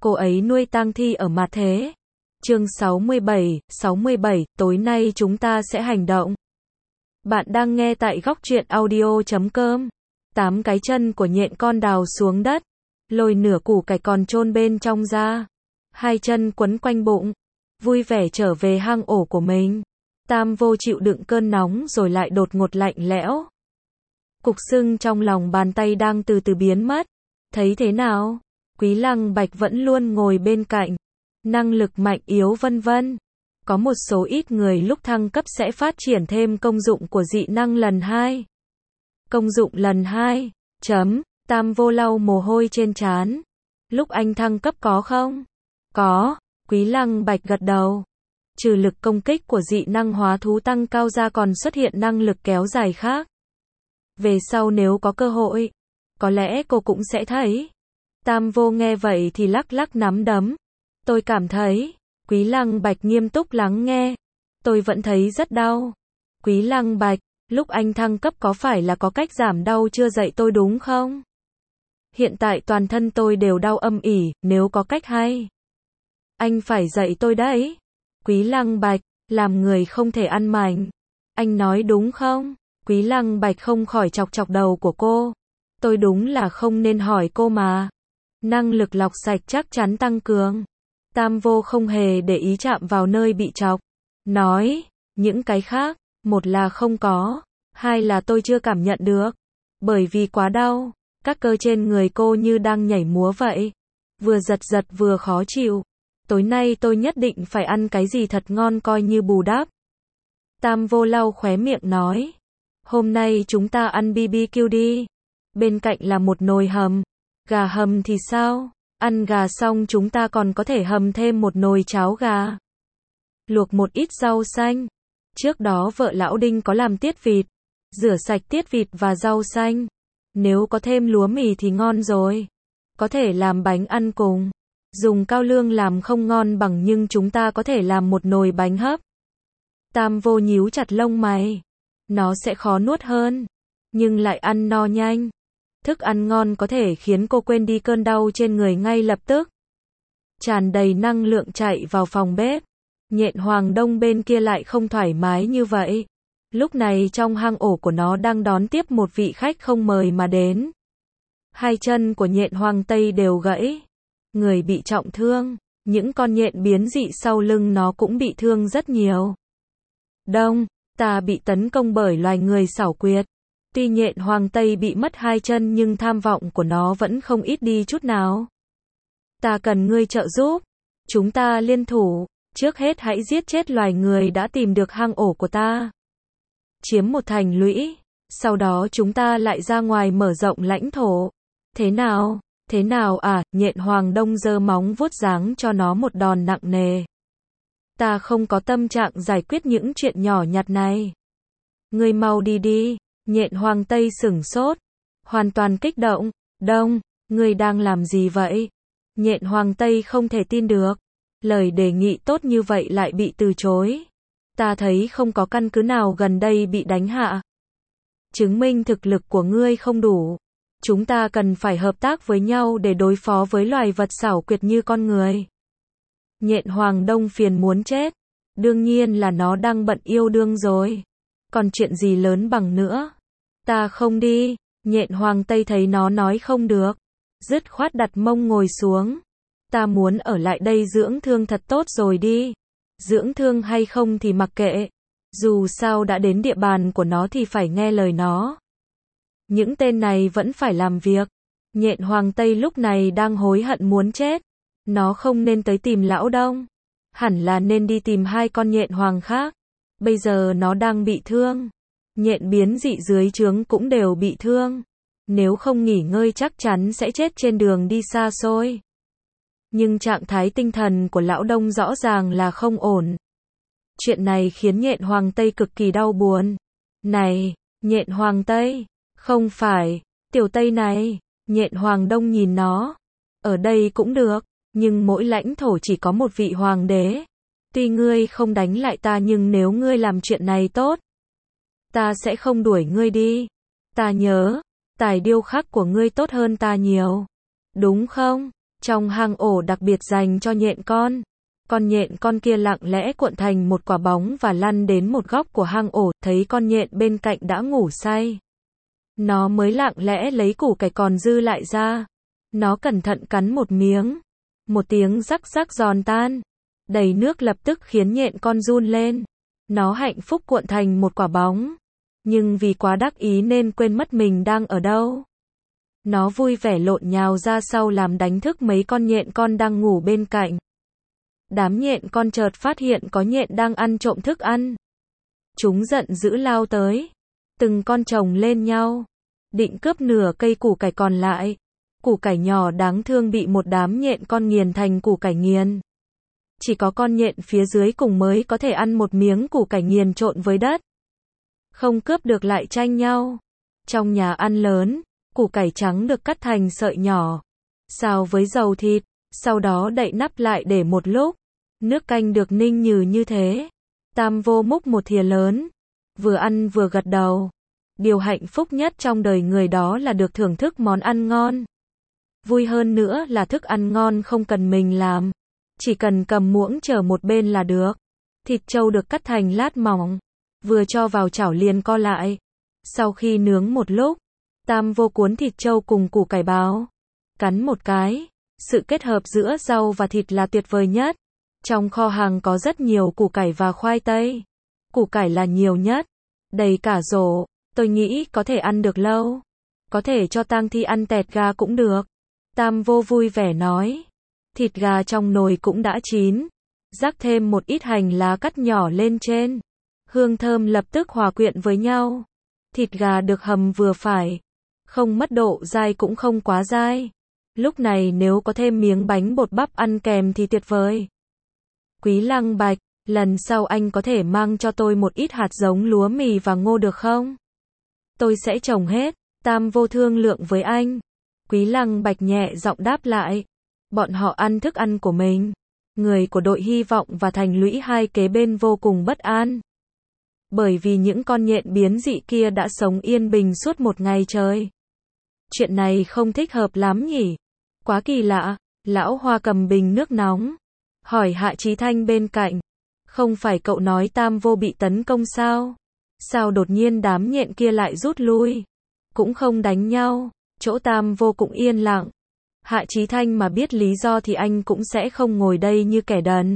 cô ấy nuôi tang thi ở mặt thế. Chương 67, tối nay chúng ta sẽ hành động. Bạn đang nghe tại góc truyện audio.com. 8 cái chân của nhện con đào xuống đất, lôi nửa củ cải còn chôn bên trong ra. 2 chân quấn quanh bụng, vui vẻ trở về hang ổ của mình. Tam Vô chịu đựng cơn nóng rồi lại đột ngột lạnh lẽo. Cục sưng trong lòng bàn tay đang từ từ biến mất. Thấy thế nào? Quý Lăng Bạch vẫn luôn ngồi bên cạnh. Năng lực mạnh yếu vân vân. Có một số ít người lúc thăng cấp sẽ phát triển thêm công dụng của dị năng lần 2. Công dụng lần 2. Tam Vô lau mồ hôi trên trán. Lúc anh thăng cấp có không? Có. Quý Lăng Bạch gật đầu. Trừ lực công kích của dị năng hóa thú tăng cao ra còn xuất hiện năng lực kéo dài khác. Về sau nếu có cơ hội, có lẽ cô cũng sẽ thấy. Tam Vô nghe vậy thì lắc lắc nắm đấm. Tôi cảm thấy, Quý Lăng Bạch nghiêm túc lắng nghe. Tôi vẫn thấy rất đau. Quý Lăng Bạch, lúc anh thăng cấp có phải là có cách giảm đau chưa dạy tôi đúng không? Hiện tại toàn thân tôi đều đau âm ỉ, nếu có cách hay. Anh phải dạy tôi đấy. Quý Lăng Bạch, làm người không thể ăn mảnh. Anh nói đúng không? Quý Lăng Bạch không khỏi chọc chọc đầu của cô. Tôi đúng là không nên hỏi cô mà. Năng lực lọc sạch chắc chắn tăng cường. Tam Vô không hề để ý chạm vào nơi bị chọc. Nói, những cái khác, một là không có, hai là tôi chưa cảm nhận được. Bởi vì quá đau, các cơ trên người cô như đang nhảy múa vậy. Vừa giật giật vừa khó chịu. Tối nay tôi nhất định phải ăn cái gì thật ngon coi như bù đắp. Tam Vô lau khóe miệng nói. Hôm nay chúng ta ăn BBQ đi. Bên cạnh là một nồi hầm. Gà hầm thì sao? Ăn gà xong chúng ta còn có thể hầm thêm một nồi cháo gà. Luộc một ít rau xanh. Trước đó vợ lão Đinh có làm tiết vịt. Rửa sạch tiết vịt và rau xanh. Nếu có thêm lúa mì thì ngon rồi. Có thể làm bánh ăn cùng. Dùng cao lương làm không ngon bằng nhưng chúng ta có thể làm một nồi bánh hấp. Tam Vô nhíu chặt lông mày. Nó sẽ khó nuốt hơn. Nhưng lại ăn no nhanh. Thức ăn ngon có thể khiến cô quên đi cơn đau trên người ngay lập tức. Tràn đầy năng lượng chạy vào phòng bếp. Nhện Hoàng Đông bên kia lại không thoải mái như vậy. Lúc này trong hang ổ của nó đang đón tiếp một vị khách không mời mà đến. 2 chân của nhện Hoàng Tây đều gãy. Người bị trọng thương. Những con nhện biến dị sau lưng nó cũng bị thương rất nhiều. Đông, ta bị tấn công bởi loài người xảo quyệt. Tuy nhện Hoàng Tây bị mất 2 chân nhưng tham vọng của nó vẫn không ít đi chút nào. Ta cần ngươi trợ giúp. Chúng ta liên thủ. Trước hết hãy giết chết loài người đã tìm được hang ổ của ta. Chiếm một thành lũy. Sau đó chúng ta lại ra ngoài mở rộng lãnh thổ. Thế nào? Thế nào à? Nhện Hoàng Đông giơ móng vuốt giáng cho nó một đòn nặng nề. Ta không có tâm trạng giải quyết những chuyện nhỏ nhặt này. Ngươi mau đi đi. Nhện Hoàng Tây sửng sốt. Hoàn toàn kích động. Đông, ngươi đang làm gì vậy? Nhện Hoàng Tây không thể tin được. Lời đề nghị tốt như vậy lại bị từ chối. Ta thấy không có căn cứ nào gần đây bị đánh hạ. Chứng minh thực lực của ngươi không đủ. Chúng ta cần phải hợp tác với nhau để đối phó với loài vật xảo quyệt như con người. Nhện Hoàng Đông phiền muốn chết. Đương nhiên là nó đang bận yêu đương rồi. Còn chuyện gì lớn bằng nữa? Ta không đi. Nhện Hoàng Tây thấy nó nói không được. Dứt khoát đặt mông ngồi xuống. Ta muốn ở lại đây dưỡng thương thật tốt rồi đi. Dưỡng thương hay không thì mặc kệ. Dù sao đã đến địa bàn của nó thì phải nghe lời nó. Những tên này vẫn phải làm việc. Nhện Hoàng Tây lúc này đang hối hận muốn chết. Nó không nên tới tìm Lão Đông. Hẳn là nên đi tìm 2 con nhện hoàng khác. Bây giờ nó đang bị thương. Nhện biến dị dưới trướng cũng đều bị thương. Nếu không nghỉ ngơi chắc chắn sẽ chết trên đường đi xa xôi. Nhưng trạng thái tinh thần của Lão Đông rõ ràng là không ổn. Chuyện này khiến nhện Hoàng Tây cực kỳ đau buồn. Này, nhện Hoàng Tây, không phải, tiểu Tây này, nhện Hoàng Đông nhìn nó. Ở đây cũng được, nhưng mỗi lãnh thổ chỉ có một vị hoàng đế. Tuy ngươi không đánh lại ta nhưng nếu ngươi làm chuyện này tốt, ta sẽ không đuổi ngươi đi. Ta nhớ, tài điêu khắc của ngươi tốt hơn ta nhiều. Đúng không? Trong hang ổ đặc biệt dành cho nhện con nhện con kia lặng lẽ cuộn thành một quả bóng và lăn đến một góc của hang ổ, thấy con nhện bên cạnh đã ngủ say. Nó mới lặng lẽ lấy củ cải còn dư lại ra. Nó cẩn thận cắn một miếng. Một tiếng rắc rắc giòn tan. Đầy nước lập tức khiến nhện con run lên. Nó hạnh phúc cuộn thành một quả bóng. Nhưng vì quá đắc ý nên quên mất mình đang ở đâu. Nó vui vẻ lộn nhào ra sau làm đánh thức mấy con nhện con đang ngủ bên cạnh. Đám nhện con chợt phát hiện có nhện đang ăn trộm thức ăn. Chúng giận dữ lao tới. Từng con chồng lên nhau. Định cướp nửa cây củ cải còn lại. Củ cải nhỏ đáng thương bị một đám nhện con nghiền thành củ cải nghiền. Chỉ có con nhện phía dưới cùng mới có thể ăn một miếng củ cải nghiền trộn với đất. Không cướp được lại tranh nhau. Trong nhà ăn lớn, củ cải trắng được cắt thành sợi nhỏ. Xào với dầu thịt, sau đó đậy nắp lại để một lúc. Nước canh được ninh nhừ như thế. Tam Vô múc một thìa lớn. Vừa ăn vừa gật đầu. Điều hạnh phúc nhất trong đời người đó là được thưởng thức món ăn ngon. Vui hơn nữa là thức ăn ngon không cần mình làm. Chỉ cần cầm muỗng chở một bên là được. Thịt trâu được cắt thành lát mỏng. Vừa cho vào chảo liền co lại. Sau khi nướng một lúc, Tam Vô cuốn thịt trâu cùng củ cải báo. Cắn một cái. Sự kết hợp giữa rau và thịt là tuyệt vời nhất. Trong kho hàng có rất nhiều củ cải và khoai tây. Củ cải là nhiều nhất. Đầy cả rổ. Tôi nghĩ có thể ăn được lâu. Có thể cho tang thi ăn tẹt gà cũng được. Tam Vô vui vẻ nói. Thịt gà trong nồi cũng đã chín. Rắc thêm một ít hành lá cắt nhỏ lên trên. Hương thơm lập tức hòa quyện với nhau. Thịt gà được hầm vừa phải. Không mất độ dai cũng không quá dai. Lúc này nếu có thêm miếng bánh bột bắp ăn kèm thì tuyệt vời. Quý Lăng Bạch, lần sau anh có thể mang cho tôi một ít hạt giống lúa mì và ngô được không? Tôi sẽ trồng hết. Tam Vô thương lượng với anh. Quý Lăng Bạch nhẹ giọng đáp lại. Bọn họ ăn thức ăn của mình. Người của đội hy vọng và thành lũy hai kế bên vô cùng bất an. Bởi vì những con nhện biến dị kia đã sống yên bình suốt một ngày trời. Chuyện này không thích hợp lắm nhỉ? Quá kỳ lạ. Lão Hoa cầm bình nước nóng. Hỏi Hạ Chí Thanh bên cạnh. Không phải cậu nói Tam Vô bị tấn công sao? Sao đột nhiên đám nhện kia lại rút lui? Cũng không đánh nhau. Chỗ Tam Vô cũng yên lặng. Hạ Chí Thanh mà biết lý do thì anh cũng sẽ không ngồi đây như kẻ đần.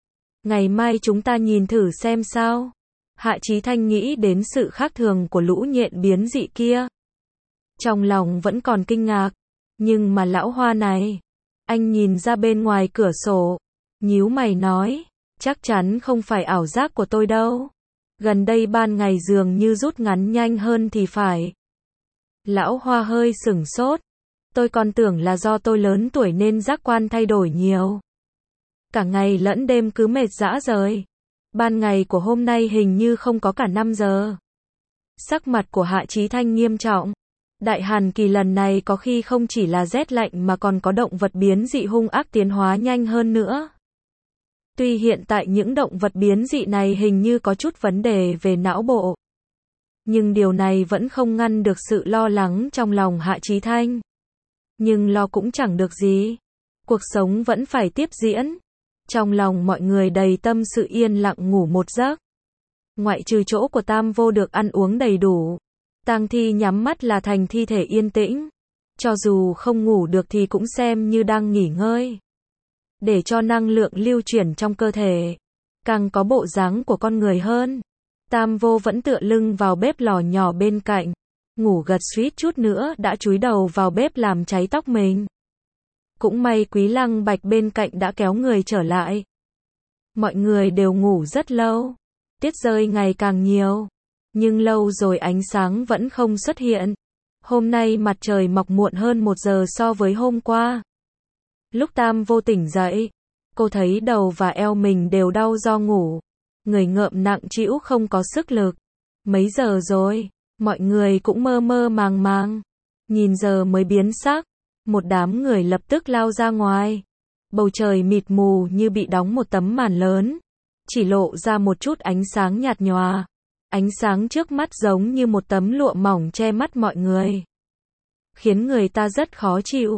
Ngày mai chúng ta nhìn thử xem sao. Hạ Chí Thanh nghĩ đến sự khác thường của lũ nhện biến dị kia. Trong lòng vẫn còn kinh ngạc. Nhưng mà lão Hoa này. Anh nhìn ra bên ngoài cửa sổ. Nhíu mày nói. Chắc chắn không phải ảo giác của tôi đâu. Gần đây ban ngày dường như rút ngắn nhanh hơn thì phải. Lão Hoa hơi sửng sốt. Tôi còn tưởng là do tôi lớn tuổi nên giác quan thay đổi nhiều. Cả ngày lẫn đêm cứ mệt rã rời. Ban ngày của hôm nay hình như không có cả 5 giờ. Sắc mặt của Hạ Chí Thanh nghiêm trọng. Đại hàn kỳ lần này có khi không chỉ là rét lạnh mà còn có động vật biến dị hung ác tiến hóa nhanh hơn nữa. Tuy hiện tại những động vật biến dị này hình như có chút vấn đề về não bộ. Nhưng điều này vẫn không ngăn được sự lo lắng trong lòng Hạ Chí Thanh. Nhưng lo cũng chẳng được gì. Cuộc sống vẫn phải tiếp diễn. Trong lòng mọi người đầy tâm sự yên lặng ngủ một giấc. Ngoại trừ chỗ của Tam Vô được ăn uống đầy đủ. Tang thi nhắm mắt là thành thi thể yên tĩnh. Cho dù không ngủ được thì cũng xem như đang nghỉ ngơi. Để cho năng lượng lưu chuyển trong cơ thể. Càng có bộ dáng của con người hơn. Tam Vô vẫn tựa lưng vào bếp lò nhỏ bên cạnh. Ngủ gật suýt chút nữa đã chúi đầu vào bếp làm cháy tóc mình. Cũng may Quý Lăng Bạch bên cạnh đã kéo người trở lại. Mọi người đều ngủ rất lâu. Tuyết rơi ngày càng nhiều. Nhưng lâu rồi ánh sáng vẫn không xuất hiện. Hôm nay mặt trời mọc muộn hơn 1 giờ so với hôm qua. Lúc Tam Vô tỉnh dậy, cô thấy đầu và eo mình đều đau do ngủ. Người ngợm nặng trĩu không có sức lực. Mấy giờ rồi? Mọi người cũng mơ mơ màng màng. Nhìn giờ mới biến sắc. Một đám người lập tức lao ra ngoài. Bầu trời mịt mù như bị đóng một tấm màn lớn. Chỉ lộ ra một chút ánh sáng nhạt nhòa. Ánh sáng trước mắt giống như một tấm lụa mỏng che mắt mọi người. Khiến người ta rất khó chịu.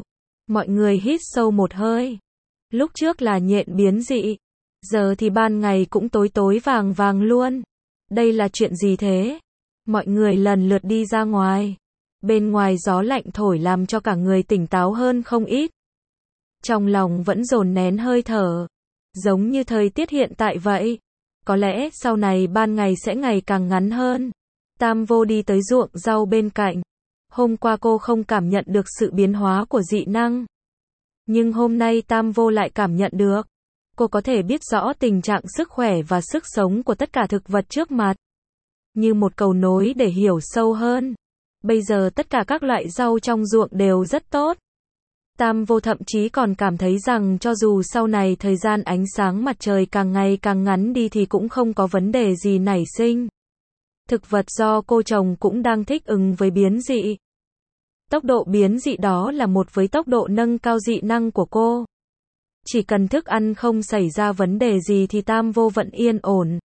Mọi người hít sâu một hơi. Lúc trước là nhện biến dị, giờ thì ban ngày cũng tối tối vàng vàng luôn. Đây là chuyện gì thế? Mọi người lần lượt đi ra ngoài. Bên ngoài gió lạnh thổi làm cho cả người tỉnh táo hơn không ít. Trong lòng vẫn dồn nén hơi thở, giống như thời tiết hiện tại vậy. Có lẽ sau này ban ngày sẽ ngày càng ngắn hơn. Tam Vô đi tới ruộng rau bên cạnh. Hôm qua cô không cảm nhận được sự biến hóa của dị năng. Nhưng hôm nay Tam Vô lại cảm nhận được. Cô có thể biết rõ tình trạng sức khỏe và sức sống của tất cả thực vật trước mặt. Như một cầu nối để hiểu sâu hơn. Bây giờ tất cả các loại rau trong ruộng đều rất tốt. Tam Vô thậm chí còn cảm thấy rằng cho dù sau này thời gian ánh sáng mặt trời càng ngày càng ngắn đi thì cũng không có vấn đề gì nảy sinh. Thực vật do cô trồng cũng đang thích ứng với biến dị. Tốc độ biến dị đó là một với tốc độ nâng cao dị năng của cô. Chỉ cần thức ăn không xảy ra vấn đề gì thì Tam Vô vẫn yên ổn.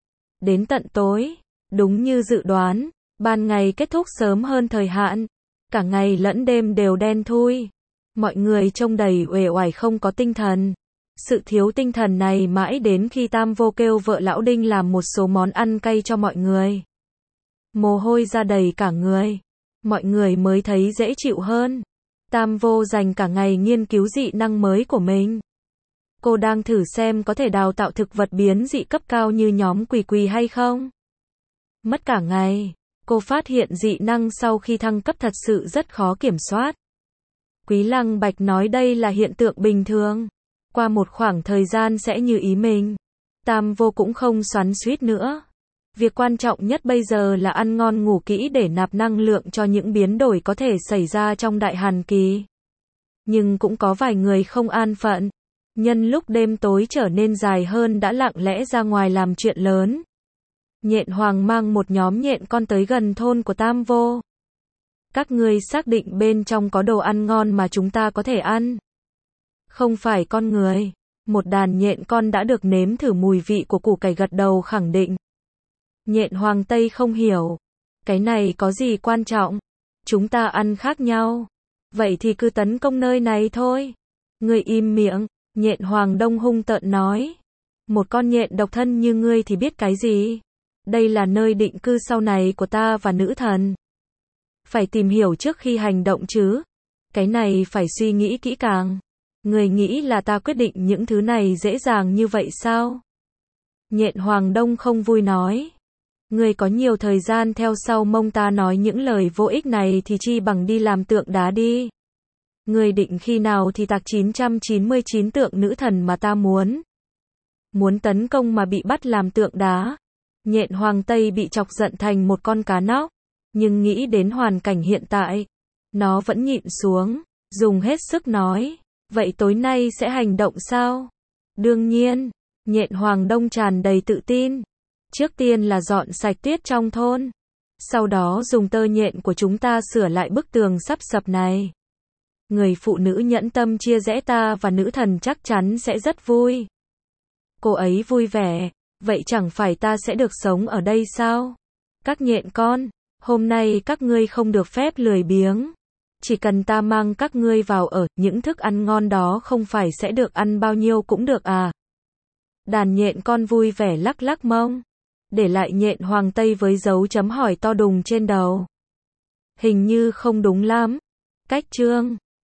Đến tận tối, đúng như dự đoán, ban ngày kết thúc sớm hơn thời hạn. Cả ngày lẫn đêm đều đen thui. Mọi người trông đầy uể oải không có tinh thần. Sự thiếu tinh thần này mãi đến khi Tam Vô kêu vợ Lão Đinh làm một số món ăn cay cho mọi người. Mồ hôi ra đầy cả người. Mọi người mới thấy dễ chịu hơn. Tam Vô dành cả ngày nghiên cứu dị năng mới của mình. Cô đang thử xem có thể đào tạo thực vật biến dị cấp cao như nhóm Quỳ Quỳ hay không. Mất cả ngày, cô phát hiện dị năng sau khi thăng cấp thật sự rất khó kiểm soát. Quý Lăng Bạch nói đây là hiện tượng bình thường. Qua một khoảng thời gian sẽ như ý mình. Tam Vô cũng không xoắn xuýt nữa. Việc quan trọng nhất bây giờ là ăn ngon ngủ kỹ để nạp năng lượng cho những biến đổi có thể xảy ra trong đại hàn kỳ. Nhưng cũng có vài người không an phận. Nhân lúc đêm tối trở nên dài hơn đã lặng lẽ ra ngoài làm chuyện lớn. Nhện Hoàng mang một nhóm nhện con tới gần thôn của Tam Vô. Các ngươi xác định bên trong có đồ ăn ngon mà chúng ta có thể ăn. Không phải con người. Một đàn nhện con đã được nếm thử mùi vị của củ cải gật đầu khẳng định. Nhện Hoàng Tây không hiểu. Cái này có gì quan trọng? Chúng ta ăn khác nhau. Vậy thì cứ tấn công nơi này thôi. Ngươi im miệng. Nhện Hoàng Đông hung tợn nói. Một con nhện độc thân như ngươi thì biết cái gì? Đây là nơi định cư sau này của ta và nữ thần. Phải tìm hiểu trước khi hành động chứ. Cái này phải suy nghĩ kỹ càng. Người nghĩ là ta quyết định những thứ này dễ dàng như vậy sao? Nhện Hoàng Đông không vui nói. Người có nhiều thời gian theo sau mông ta nói những lời vô ích này thì chi bằng đi làm tượng đá đi. Người định khi nào thì tạc 999 tượng nữ thần mà ta muốn. Muốn tấn công mà bị bắt làm tượng đá. Nhện Hoàng Tây bị chọc giận thành một con cá nóc. Nhưng nghĩ đến hoàn cảnh hiện tại, nó vẫn nhịn xuống, dùng hết sức nói. Vậy tối nay sẽ hành động sao? Đương nhiên, Nhện Hoàng Đông tràn đầy tự tin. Trước tiên là dọn sạch tuyết trong thôn. Sau đó dùng tơ nhện của chúng ta sửa lại bức tường sắp sập này. Người phụ nữ nhẫn tâm chia rẽ ta và nữ thần chắc chắn sẽ rất vui. Cô ấy vui vẻ, vậy chẳng phải ta sẽ được sống ở đây sao? Các nhện con, hôm nay các ngươi không được phép lười biếng. Chỉ cần ta mang các ngươi vào ở, những thức ăn ngon đó không phải sẽ được ăn bao nhiêu cũng được à? Đàn nhện con vui vẻ lắc lắc mông. Để lại Nhện Hoàng Tây với dấu chấm hỏi to đùng trên đầu. Hình như không đúng lắm. Cách chương